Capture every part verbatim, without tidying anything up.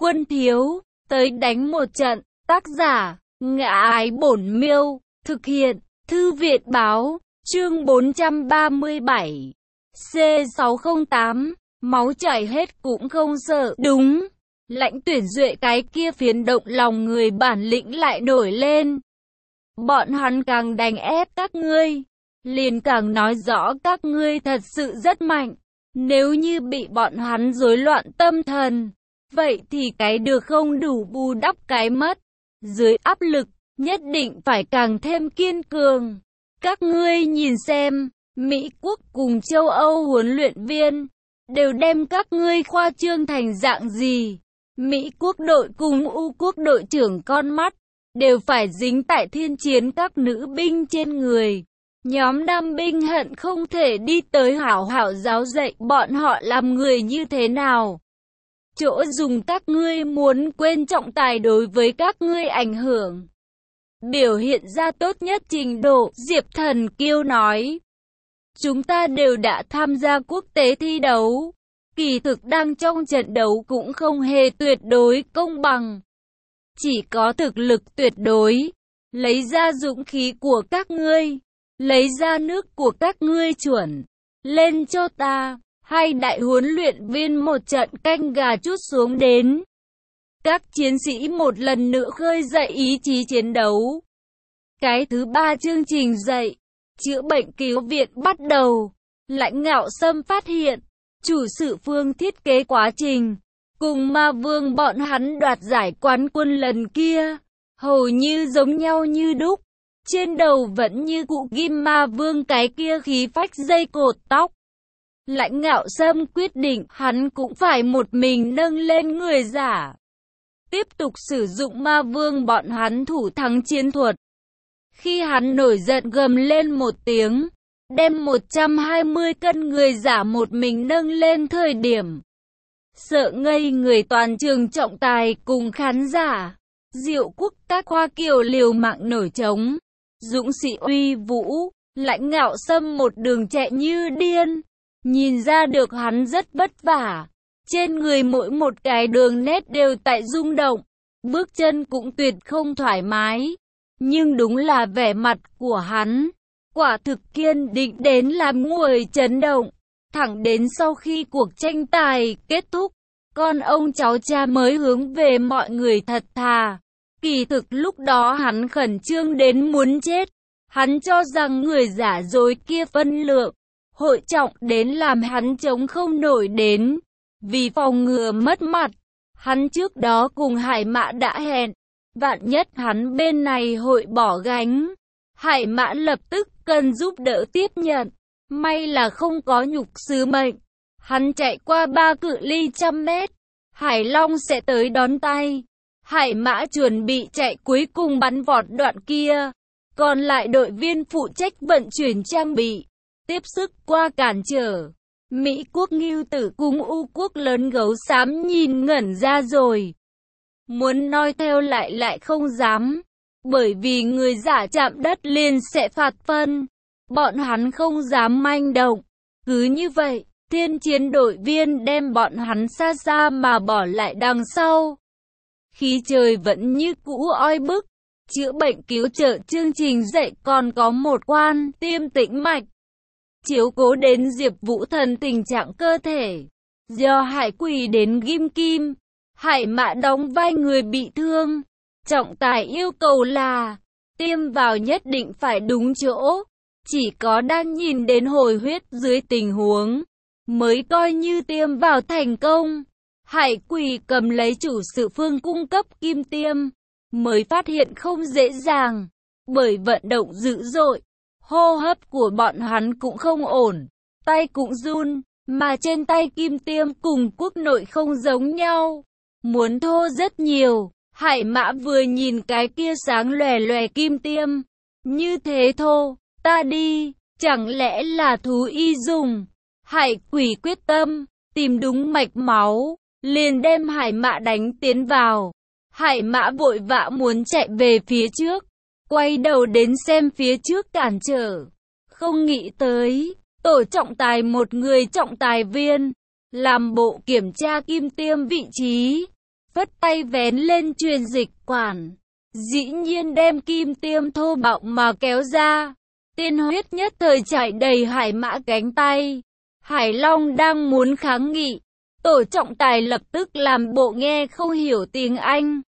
quân thiếu, tới đánh một trận. Tác giả, Ngã Ái Bổn Miêu, thực hiện, Thư viện Báo, chương bốn trăm ba mươi bảy, C sáu không tám, máu chảy hết cũng không sợ. Đúng, Lãnh Tuyển Duệ cái kia phiến động lòng người bản lĩnh lại nổi lên. Bọn hắn càng đánh ép các ngươi, liền càng nói rõ các ngươi thật sự rất mạnh. Nếu như bị bọn hắn rối loạn tâm thần, vậy thì cái được không đủ bù đắp cái mất. Dưới áp lực, nhất định phải càng thêm kiên cường. Các ngươi nhìn xem, Mỹ Quốc cùng châu Âu huấn luyện viên đều đem các ngươi khoa trương thành dạng gì. Mỹ Quốc đội cùng U Quốc đội trưởng con mắt đều phải dính tại thiên chiến các nữ binh trên người. Nhóm nam binh hận không thể đi tới hảo hảo giáo dạy bọn họ làm người như thế nào. Chỗ dùng các ngươi muốn quên trọng tài đối với các ngươi ảnh hưởng. Biểu hiện ra tốt nhất trình độ, Diệp Thần Kiêu nói. Chúng ta đều đã tham gia quốc tế thi đấu. Kỳ thực đang trong trận đấu cũng không hề tuyệt đối công bằng. Chỉ có thực lực tuyệt đối. Lấy ra dũng khí của các ngươi. Lấy ra nước của các ngươi chuẩn. Lên cho ta. Hai đại huấn luyện viên một trận canh gà chút xuống đến. Các chiến sĩ một lần nữa khơi dậy ý chí chiến đấu. Cái thứ ba chương trình dạy, chữa bệnh cứu viện bắt đầu. Lãnh Ngạo Sâm phát hiện, chủ sự phương thiết kế quá trình, cùng Ma Vương bọn hắn đoạt giải quán quân lần kia, hầu như giống nhau như đúc. Trên đầu vẫn như cụ ghim Ma Vương cái kia khí phách dây cột tóc. Lãnh Ngạo Sâm quyết định hắn cũng phải một mình nâng lên người giả. Tiếp tục sử dụng Ma Vương bọn hắn thủ thắng chiến thuật. Khi hắn nổi giận gầm lên một tiếng, đem một trăm hai mươi cân người giả một mình nâng lên thời điểm. Sợ ngây người toàn trường trọng tài cùng khán giả. Diệu Quốc các khoa kiều liều mạng nổi trống. Dũng sĩ uy vũ, Lãnh Ngạo Sâm một đường chạy như điên. Nhìn ra được hắn rất vất vả. Trên người mỗi một cái đường nét đều tại rung động. Bước chân cũng tuyệt không thoải mái. Nhưng đúng là vẻ mặt của hắn. Quả thực kiên định đến làm người chấn động. Thẳng đến sau khi cuộc tranh tài kết thúc. Con ông cháu cha mới hướng về mọi người thật thà. Kỳ thực lúc đó hắn khẩn trương đến muốn chết. Hắn cho rằng người giả dối kia phân lượng hội trọng đến làm hắn chống không nổi đến. Vì phòng ngừa mất mặt, hắn trước đó cùng Hải Mã đã hẹn, vạn nhất hắn bên này hội bỏ gánh. Hải Mã lập tức cần giúp đỡ tiếp nhận. May là không có nhục sứ mệnh. Hắn chạy qua ba cự ly trăm mét. Hải Long sẽ tới đón tay. Hải Mã chuẩn bị chạy cuối cùng bắn vọt đoạn kia. Còn lại đội viên phụ trách vận chuyển trang bị, tiếp sức qua cản trở. Mỹ Quốc Ngưu Tử cùng U Quốc lớn gấu xám nhìn ngẩn ra rồi. Muốn nói theo lại lại không dám. Bởi vì người giả chạm đất liền sẽ phạt phân. Bọn hắn không dám manh động. Cứ như vậy, thiên chiến đội viên đem bọn hắn xa xa mà bỏ lại đằng sau. Khí trời vẫn như cũ oi bức. Chữa bệnh cứu trợ chương trình dạy còn có một quan tiêm tĩnh mạch. Chiếu cố đến Diệp Vũ Thần tình trạng cơ thể. Do Hải Quỳ đến ghim kim. Hải Mã đóng vai người bị thương. Trọng tài yêu cầu là tiêm vào nhất định phải đúng chỗ. Chỉ có đang nhìn đến hồi huyết dưới tình huống mới coi như tiêm vào thành công. Hải Quỳ cầm lấy chủ sự phương cung cấp kim tiêm. Mới phát hiện không dễ dàng. Bởi vận động dữ dội. Hô hấp của bọn hắn cũng không ổn. Tay cũng run. Mà trên tay kim tiêm cùng quốc nội không giống nhau. Muốn thô rất nhiều. Hải Mã vừa nhìn cái kia sáng lòe lòe kim tiêm. Như thế thô. Ta đi. Chẳng lẽ là thú y dùng. Hải Quỷ quyết tâm. Tìm đúng mạch máu. Liền đem Hải Mã đánh tiến vào. Hải Mã vội vã muốn chạy về phía trước. Quay đầu đến xem phía trước cản trở. Không nghĩ tới. Tổ trọng tài một người trọng tài viên. Làm bộ kiểm tra kim tiêm vị trí. phất tay vén lên truyền dịch quản. Dĩ nhiên đem kim tiêm thô bạo mà kéo ra. Tiên huyết nhất thời chạy đầy Hải Mã cánh tay. Hải Long đang muốn kháng nghị. Tổ trọng tài lập tức làm bộ nghe không hiểu tiếng Anh.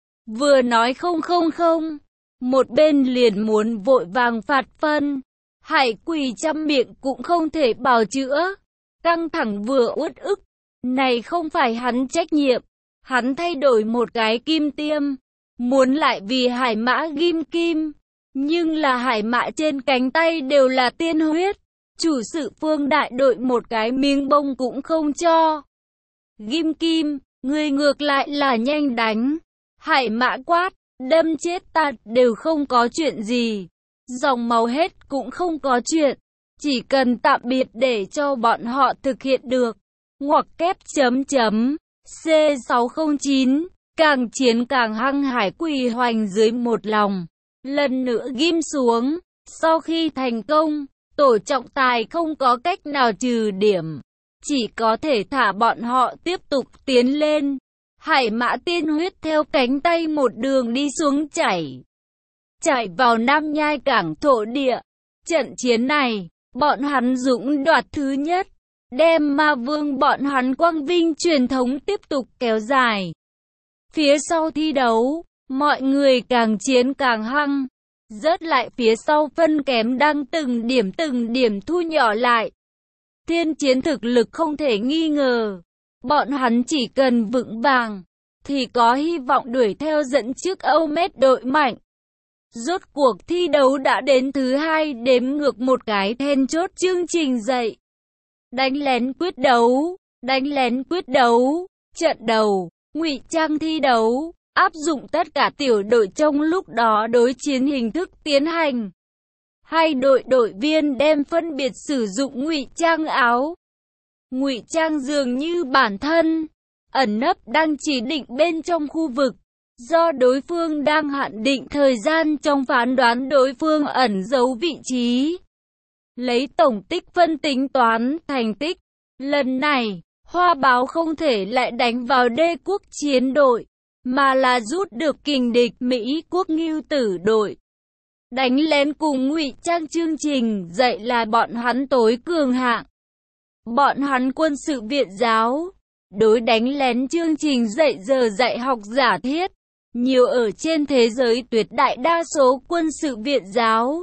Vừa nói không không không. Một bên liền muốn vội vàng phạt phân. Hải Quỳ trăm miệng cũng không thể bào chữa. Căng thẳng vừa uất ức. Này không phải hắn trách nhiệm. Hắn thay đổi một cái kim tiêm. Muốn lại vì Hải Mã ghim kim. Nhưng là Hải Mã trên cánh tay đều là tiên huyết. Chủ sự Phương đại đội một cái miếng bông cũng không cho. Ghim kim, người ngược lại là nhanh đánh. Hải Mã quát, đâm chết ta đều không có chuyện gì. Dòng máu hết cũng không có chuyện. Chỉ cần tạm biệt để cho bọn họ thực hiện được. Ngoặc kép chấm chấm. C sáu không chín. Càng chiến càng hăng. Hải Quỳ hoành dưới một lòng. Lần nữa ghim xuống. Sau khi thành công, tổ trọng tài không có cách nào trừ điểm. Chỉ có thể thả bọn họ tiếp tục tiến lên. Hải Mã tiên huyết theo cánh tay một đường đi xuống chảy. Chảy vào Nam Nhai cảng thổ địa. Trận chiến này, bọn hắn dũng đoạt thứ nhất. Đem Ma Vương bọn hắn quang vinh truyền thống tiếp tục kéo dài. Phía sau thi đấu, mọi người càng chiến càng hăng. Rớt lại phía sau phân kém đang từng điểm từng điểm thu nhỏ lại. Thiên chiến thực lực không thể nghi ngờ. Bọn hắn chỉ cần vững vàng, thì có hy vọng đuổi theo dẫn trước Âu Mét đội mạnh. Rốt cuộc thi đấu đã đến thứ hai, đếm ngược một cái then chốt chương trình dậy. Đánh lén quyết đấu, đánh lén quyết đấu, trận đầu, ngụy trang thi đấu, áp dụng tất cả tiểu đội trong lúc đó đối chiến hình thức tiến hành. Hai đội đội viên đem phân biệt sử dụng ngụy trang áo. Ngụy trang dường như bản thân, ẩn nấp đang chỉ định bên trong khu vực. Do đối phương đang hạn định thời gian trong phán đoán đối phương ẩn giấu vị trí. Lấy tổng tích phân tính toán thành tích. Lần này, Hoa Báo không thể lại đánh vào Đê quốc chiến đội, mà là rút được kình địch Mỹ quốc Ngưu Tử đội. Đánh lén cùng ngụy trang chương trình dạy là bọn hắn tối cường hạng. Bọn hắn quân sự viện giáo, đối đánh lén chương trình dạy giờ dạy học giả thiết, nhiều ở trên thế giới tuyệt đại đa số quân sự viện giáo.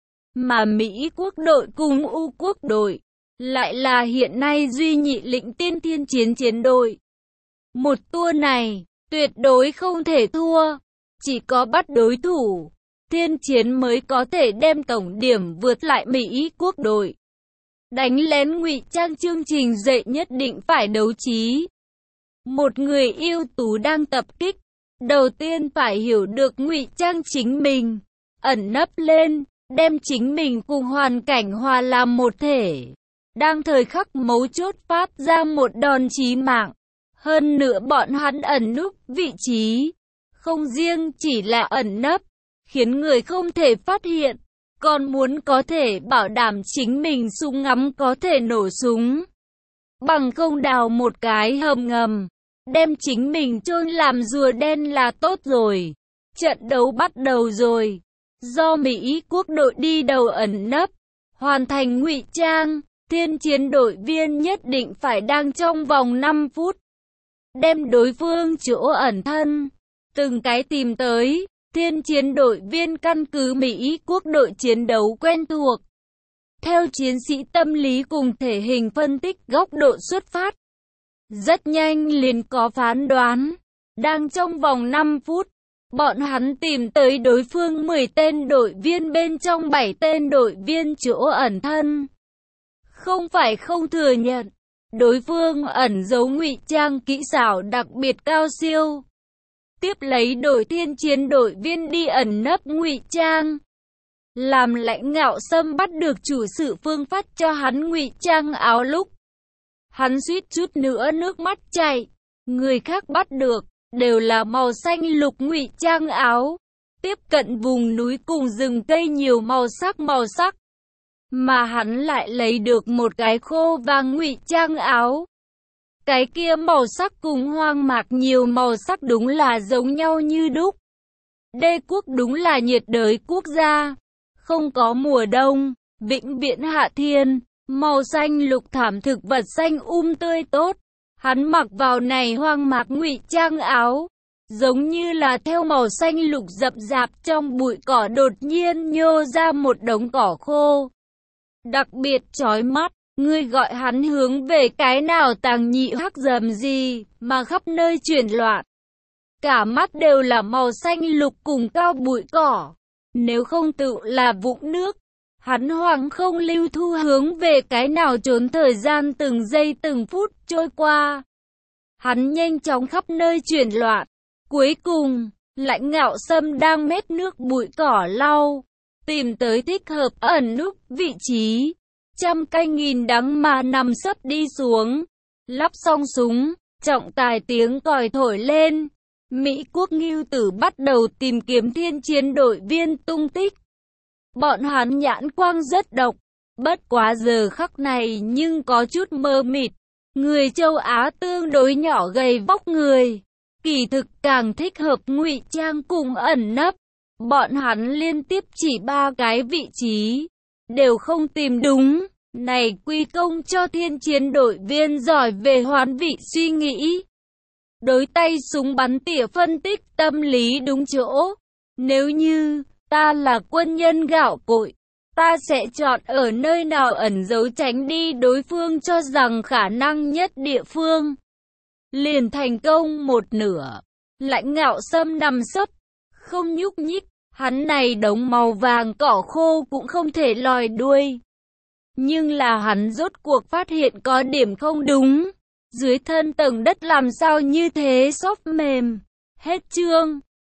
Mà Mỹ quốc đội cùng U quốc đội, lại là hiện nay duy nhị lĩnh tiên thiên chiến chiến đội. Một tour này, tuyệt đối không thể thua, chỉ có bắt đối thủ, thiên chiến mới có thể đem tổng điểm vượt lại Mỹ quốc đội. Đánh lén ngụy trang chương trình dạy nhất định phải đấu trí. Một người ưu tú đang tập kích, đầu tiên phải hiểu được ngụy trang chính mình, ẩn nấp lên, đem chính mình cùng hoàn cảnh hòa làm một thể. Đang thời khắc mấu chốt phát ra một đòn chí mạng. Hơn nữa bọn hắn ẩn núp vị trí, không riêng chỉ là ẩn nấp, khiến người không thể phát hiện, còn muốn có thể bảo đảm chính mình súng ngắm có thể nổ súng. Bằng không đào một cái hầm ngầm, đem chính mình chôn làm rùa đen là tốt rồi. Trận đấu bắt đầu rồi. Do Mỹ quốc đội đi đầu ẩn nấp, hoàn thành ngụy trang, thiên chiến đội viên nhất định phải đang trong vòng năm phút. Đem đối phương chỗ ẩn thân, từng cái tìm tới. Thiên chiến đội viên căn cứ Mỹ quốc đội chiến đấu quen thuộc. Theo chiến sĩ tâm lý cùng thể hình phân tích góc độ xuất phát. Rất nhanh liền có phán đoán. Đang trong vòng năm phút, bọn hắn tìm tới đối phương mười tên đội viên bên trong bảy tên đội viên chỗ ẩn thân. Không phải không thừa nhận, đối phương ẩn giấu ngụy trang kỹ xảo đặc biệt cao siêu. Tiếp lấy đội thiên chiến đội viên đi ẩn nấp ngụy trang. Làm Lãnh Ngạo Sâm bắt được chủ sự phương phát cho hắn ngụy trang áo lúc. Hắn suýt chút nữa nước mắt chảy. Người khác bắt được, đều là màu xanh lục ngụy trang áo. Tiếp cận vùng núi cùng rừng cây nhiều màu sắc màu sắc. Mà hắn lại lấy được một cái khô vàng ngụy trang áo. Cái kia màu sắc cùng hoang mạc nhiều màu sắc đúng là giống nhau như đúc. Đế quốc đúng là nhiệt đới quốc gia, không có mùa đông, vĩnh viễn hạ thiên, màu xanh lục thảm thực vật xanh um tươi tốt. Hắn mặc vào này hoang mạc ngụy trang áo, giống như là theo màu xanh lục rậm rạp trong bụi cỏ đột nhiên nhô ra một đống cỏ khô. Đặc biệt chói mắt, ngươi gọi hắn hướng về cái nào tàng nhị hắc dầm gì mà khắp nơi chuyển loạn. Cả mắt đều là màu xanh lục cùng cao bụi cỏ. Nếu không tự là vũng nước, hắn hoàng không lưu thu hướng về cái nào trốn thời gian từng giây từng phút trôi qua. Hắn nhanh chóng khắp nơi chuyển loạn. Cuối cùng, Lãnh Ngạo Sâm đang mết nước bụi cỏ lau, tìm tới thích hợp ẩn núp vị trí. Trăm canh nghìn đắng mà nằm sấp đi xuống. Lắp xong súng, trọng tài tiếng còi thổi lên. Mỹ quốc Ngưu Tử bắt đầu tìm kiếm thiên chiến đội viên tung tích. Bọn hắn nhãn quang rất độc, bất quá giờ khắc này nhưng có chút mơ mịt. Người châu Á tương đối nhỏ gầy vóc người, kỳ thực càng thích hợp ngụy trang cùng ẩn nấp. Bọn hắn liên tiếp chỉ ba cái vị trí, đều không tìm đúng. Này quy công cho thiên chiến đội viên giỏi về hoán vị suy nghĩ. Đối tay súng bắn tỉa phân tích tâm lý đúng chỗ. Nếu như ta là quân nhân gạo cội, ta sẽ chọn ở nơi nào ẩn giấu tránh đi đối phương cho rằng khả năng nhất địa phương. Liền thành công một nửa. Lãnh Ngạo Sâm nằm sấp, không nhúc nhích. Hắn này đống màu vàng cỏ khô cũng không thể lòi đuôi. Nhưng là hắn rốt cuộc phát hiện có điểm không đúng. Dưới thân tầng đất làm sao như thế xốp mềm. Hết chương.